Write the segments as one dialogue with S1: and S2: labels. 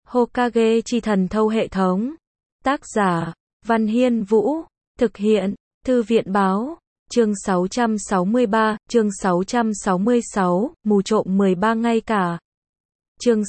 S1: Hokage chi thần thâu hệ thống. Tác giả: Văn Hiên Vũ. Thực hiện: Thư viện Báo. Chương 663, chương 666, mù trộm 13 ngay cả. Chương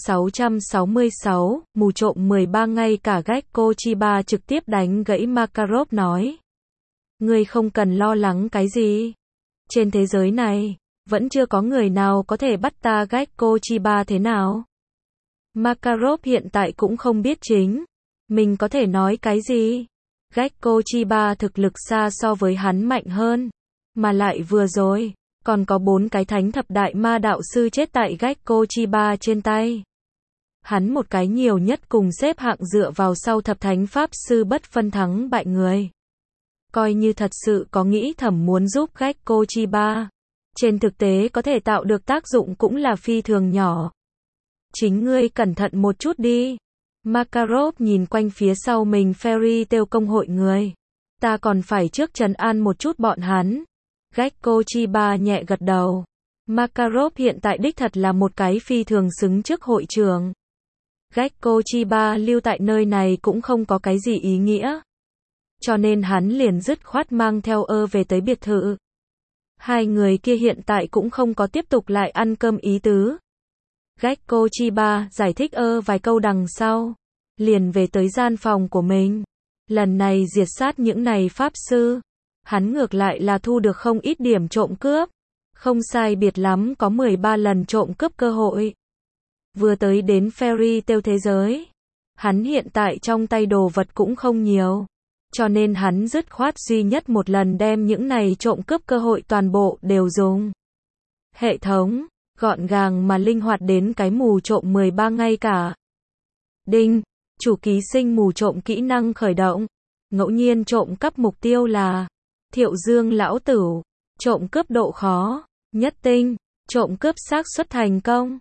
S1: 666, mù trộm 13 ngay cả. Gekko Chiba trực tiếp đánh gãy Makarov nói. Ngươi không cần lo lắng cái gì. Trên thế giới này, vẫn chưa có người nào có thể bắt ta. Gekko Chiba thế nào? Makarov hiện tại cũng không biết chính mình có thể nói cái gì. Gekko Chiba thực lực xa so với hắn mạnh hơn. Mà lại vừa rồi, còn có 4 cái thánh thập đại ma đạo sư chết tại Gekko Chiba trên tay. Hắn một cái nhiều nhất cùng xếp hạng dựa vào sau thập thánh pháp sư bất phân thắng bại người. Coi như thật sự có nghĩ thầm muốn giúp Gekko Chiba, trên thực tế có thể tạo được tác dụng cũng là phi thường nhỏ. Chính ngươi cẩn thận một chút đi. Makarov nhìn quanh phía sau mình. Fairy Tail công hội người. Ta còn phải trước trấn an một chút bọn hắn. Gekko Chiba nhẹ gật đầu. Makarov hiện tại đích thật là một cái phi thường xứng chức hội trưởng. Gekko Chiba lưu tại nơi này cũng không có cái gì ý nghĩa. Cho nên hắn liền dứt khoát mang theo về tới biệt thự. Hai người kia hiện tại cũng không có tiếp tục lại ăn cơm ý tứ. Gekko Chiba giải thích vài câu đằng sau, liền về tới gian phòng của mình. Lần này diệt sát những này pháp sư, hắn ngược lại là thu được không ít điểm trộm cướp. Không sai biệt lắm có 13 lần trộm cướp cơ hội. Vừa tới đến Fairy Tail thế giới, hắn hiện tại trong tay đồ vật cũng không nhiều. Cho nên hắn dứt khoát duy nhất một lần đem những này trộm cướp cơ hội toàn bộ đều dùng. Hệ thống, gọn gàng mà linh hoạt đến cái mù trộm 13 ngay cả. Đinh, chủ ký sinh mù trộm kỹ năng khởi động. Ngẫu nhiên trộm cắp mục tiêu là Thiệu Dương lão tử. Trộm cướp độ khó nhất tinh. Trộm cướp xác suất thành công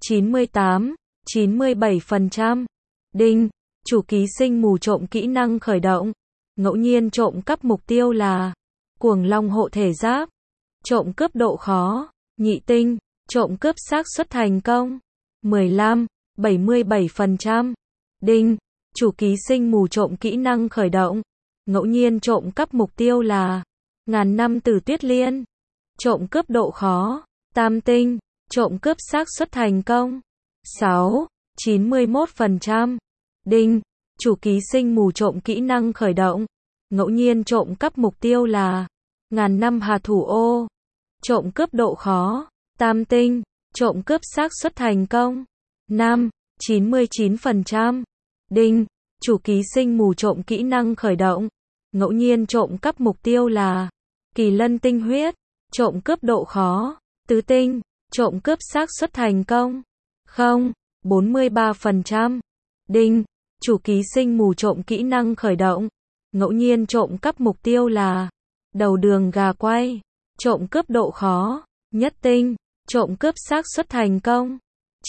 S1: 98-97%. Đinh, chủ ký sinh mù trộm kỹ năng khởi động. Ngẫu nhiên trộm cắp mục tiêu là Cuồng Long hộ thể giáp. Trộm cướp độ khó nhị tinh. Trộm cướp xác suất thành công 15-77%. Đinh, chủ ký sinh mù trộm kỹ năng khởi động. Ngẫu nhiên trộm cắp mục tiêu là Ngàn năm tử tuyết liên. Trộm cướp độ khó tam tinh. Trộm cướp xác suất thành công 6-91%. Đinh, chủ ký sinh mù trộm kỹ năng khởi động. Ngẫu nhiên trộm cắp mục tiêu là Ngàn năm hà thủ ô. Trộm cướp độ khó tam tinh. Trộm cướp xác suất thành công 5-99%. Đinh, chủ ký sinh mù trộm kỹ năng khởi động. Ngẫu nhiên trộm cắp mục tiêu là Kỳ lân tinh huyết. Trộm cướp độ khó tứ tinh. Trộm cướp xác suất thành công 0-43%. Đinh, chủ ký sinh mù trộm kỹ năng khởi động. Ngẫu nhiên trộm cắp mục tiêu là Đầu đường gà quay. Trộm cướp độ khó nhất tinh. Trộm cướp xác suất thành công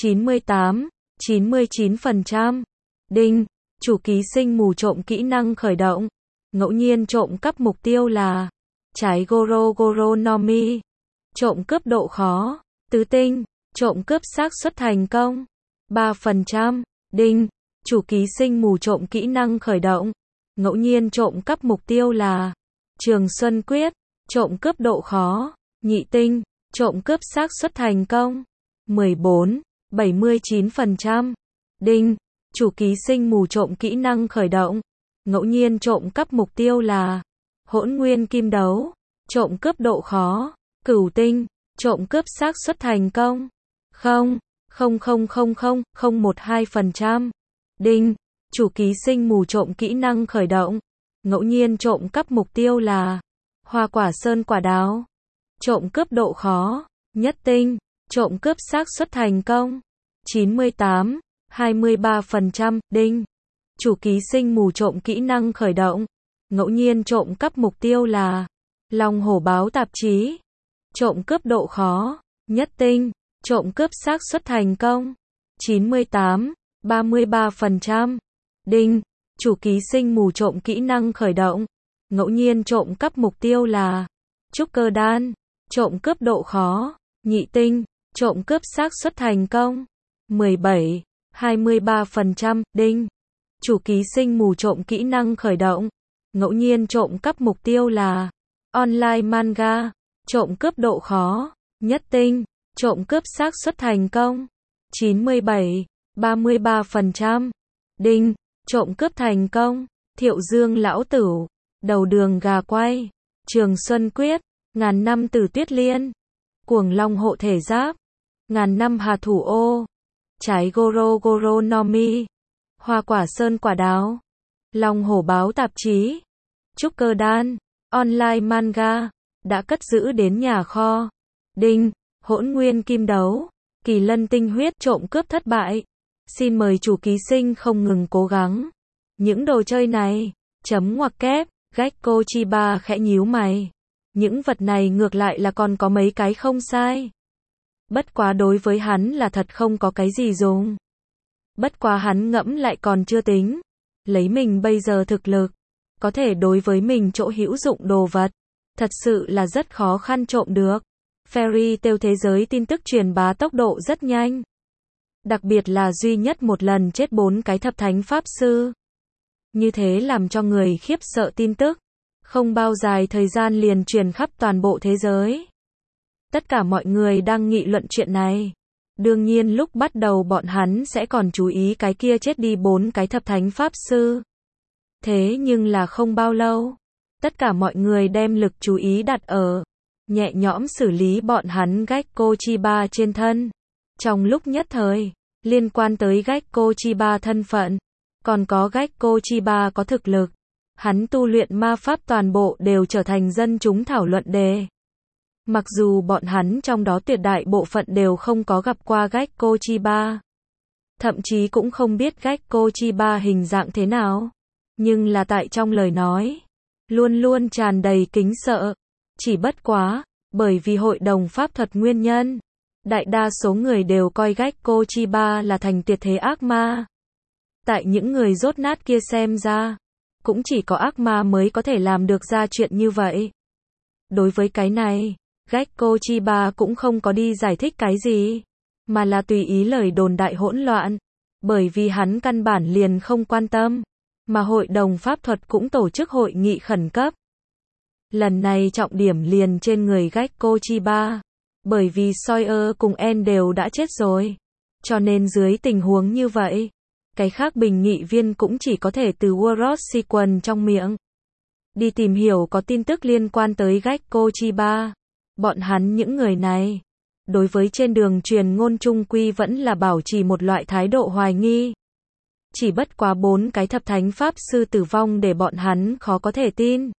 S1: 98-99%. Đinh, chủ ký sinh mù trộm kỹ năng khởi động. Ngẫu nhiên trộm cắp mục tiêu là Trái Goro Goro no Mi. Trộm cướp độ khó tứ tinh. Trộm cướp xác suất thành công 3%. Đinh, chủ ký sinh mù trộm kỹ năng khởi động. Ngẫu nhiên trộm cắp mục tiêu là Trường Xuân Quyết. Trộm cướp độ khó nhị tinh. Trộm cướp xác suất thành công 14-79%. Đinh, chủ ký sinh mù trộm kỹ năng khởi động. Ngẫu nhiên trộm cắp mục tiêu là Hỗn Nguyên Kim Đấu. Trộm cướp độ khó cửu tinh. Trộm cướp xác suất thành công 0,000,012%. Đinh, chủ ký sinh mù trộm kỹ năng khởi động. Ngẫu nhiên trộm cắp mục tiêu là Hoa Quả Sơn Quả Đào. Trộm cướp độ khó nhất tinh. Trộm cướp xác suất thành công 98-23%. Đinh, chủ ký sinh mù trộm kỹ năng khởi động. Ngẫu nhiên trộm cắp mục tiêu là Long Hổ Báo tạp chí. Trộm cướp độ khó nhất tinh. Trộm cướp xác suất thành công 98-33%. Đinh, chủ ký sinh mù trộm kỹ năng khởi động. Ngẫu nhiên trộm cắp mục tiêu là Trúc Cơ Đan. Trộm cướp độ khó nhị tinh. Trộm cướp xác suất thành công 17 23%, đinh. Chủ ký sinh mù trộm kỹ năng khởi động. Ngẫu nhiên trộm cắp mục tiêu là online manga, trộm cướp độ khó nhất tinh, trộm cướp xác suất thành công 97, 33%. Đinh, trộm cướp thành công. Thiệu Dương lão tửu, đầu đường gà quay, Trường Xuân Quyết, ngàn năm Tử Tuyết Liên, Cuồng Long hộ thể giáp, ngàn năm Hà Thủ Ô, trái Goro Goro Nomi, hoa quả sơn quả đáo, Long hổ báo tạp chí, trúc cơ đan, online manga, đã cất giữ đến nhà kho. Đinh, hỗn nguyên kim đấu, kỳ lân tinh huyết trộm cướp thất bại. Xin mời chủ ký sinh không ngừng cố gắng. Những đồ chơi này, chấm ngoặc kép, Gekko Chiba khẽ nhíu mày. Những vật này ngược lại là còn có mấy cái không sai. Bất quá đối với hắn là thật không có cái gì dùng. Bất quá hắn ngẫm lại còn chưa tính. Lấy mình bây giờ thực lực, có thể đối với mình chỗ hữu dụng đồ vật, thật sự là rất khó khăn trộm được. Fairy Tail thế giới tin tức truyền bá tốc độ rất nhanh. Đặc biệt là duy nhất một lần chết 4 cái thập thánh pháp sư. Như thế làm cho người khiếp sợ tin tức. Không bao dài thời gian liền truyền khắp toàn bộ thế giới. Tất cả mọi người đang nghị luận chuyện này. Đương nhiên lúc bắt đầu bọn hắn sẽ còn chú ý cái kia chết đi 4 cái thập thánh pháp sư. Thế nhưng là không bao lâu, tất cả mọi người đem lực chú ý đặt ở nhẹ nhõm xử lý bọn hắn Gekko Chiba trên thân. Trong lúc nhất thời, liên quan tới Gekko Chiba thân phận, còn có Gekko Chiba có thực lực, hắn tu luyện ma pháp toàn bộ đều trở thành dân chúng thảo luận đề. Mặc dù bọn hắn trong đó tuyệt đại bộ phận đều không có gặp qua Gekko Chiba, thậm chí cũng không biết Gekko Chiba hình dạng thế nào, nhưng là tại trong lời nói, luôn luôn tràn đầy kính sợ. Chỉ bất quá, bởi vì hội đồng pháp thuật nguyên nhân, đại đa số người đều coi Gekko Chiba là thành tuyệt thế ác ma. Tại những người dốt nát kia xem ra, cũng chỉ có ác ma mới có thể làm được ra chuyện như vậy. Đối với cái này, Gekko Chiba cũng không có đi giải thích cái gì, mà là tùy ý lời đồn đại hỗn loạn, bởi vì hắn căn bản liền không quan tâm, mà hội đồng pháp thuật cũng tổ chức hội nghị khẩn cấp. Lần này trọng điểm liền trên người Gekko Chiba, bởi vì Sawyer cùng En đều đã chết rồi, cho nên dưới tình huống như vậy, cái khác bình nghị viên cũng chỉ có thể từ World Sequence trong miệng đi tìm hiểu có tin tức liên quan tới Gekko Chiba. Bọn hắn những người này, đối với trên đường truyền ngôn trung quy vẫn là bảo trì một loại thái độ hoài nghi. Chỉ bất quá 4 cái thập thánh pháp sư tử vong để bọn hắn khó có thể tin.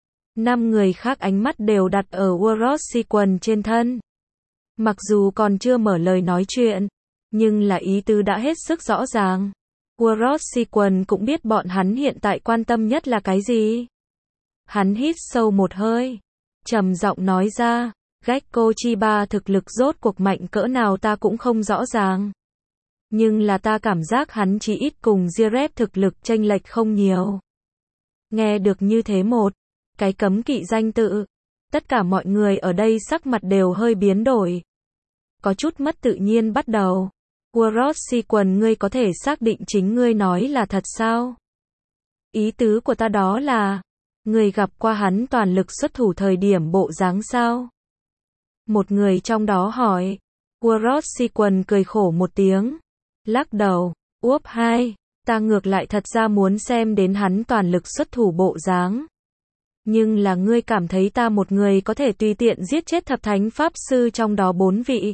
S1: 5 người khác ánh mắt đều đặt ở World Sequence trên thân. Mặc dù còn chưa mở lời nói chuyện, nhưng là ý tứ đã hết sức rõ ràng. World Sequence cũng biết bọn hắn hiện tại quan tâm nhất là cái gì. Hắn hít sâu một hơi, trầm giọng nói ra, Gekko Chiba thực lực rốt cuộc mạnh cỡ nào ta cũng không rõ ràng. Nhưng là ta cảm giác hắn chỉ ít cùng Zirep thực lực chênh lệch không nhiều. Nghe được như thế một cái cấm kỵ danh tự, tất cả mọi người ở đây sắc mặt đều hơi biến đổi. Có chút mất tự nhiên bắt đầu. World Sequence, ngươi có thể xác định chính ngươi nói là thật sao? Ý tứ của ta đó là, ngươi gặp qua hắn toàn lực xuất thủ thời điểm bộ dáng sao? Một người trong đó hỏi. World Sequence cười khổ một tiếng, lắc đầu, úp hai, ta ngược lại thật ra muốn xem đến hắn toàn lực xuất thủ bộ dáng. Nhưng là ngươi cảm thấy ta một người có thể tùy tiện giết chết thập thánh pháp sư trong đó 4 vị?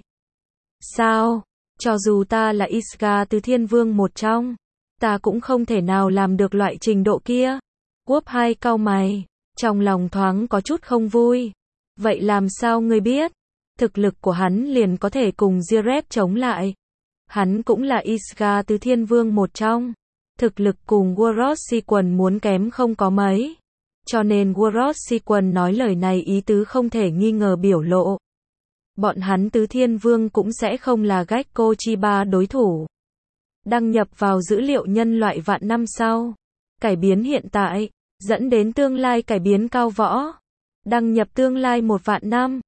S1: Sao? Cho dù ta là Isga từ Thiên Vương một trong, ta cũng không thể nào làm được loại trình độ kia. Quốc hai cau mày, trong lòng thoáng có chút không vui. Vậy làm sao ngươi biết? Thực lực của hắn liền có thể cùng Zirep chống lại. Hắn cũng là Isga từ Thiên Vương một trong. Thực lực cùng World Sequence muốn kém không có mấy. Cho nên World Sequence nói lời này ý tứ không thể nghi ngờ biểu lộ. Bọn hắn Tứ Thiên Vương cũng sẽ không là Gekko Chiba đối thủ. Đăng nhập vào dữ liệu nhân loại vạn năm sau. Cải biến hiện tại, dẫn đến tương lai cải biến cao võ. Đăng nhập tương lai 1 vạn năm.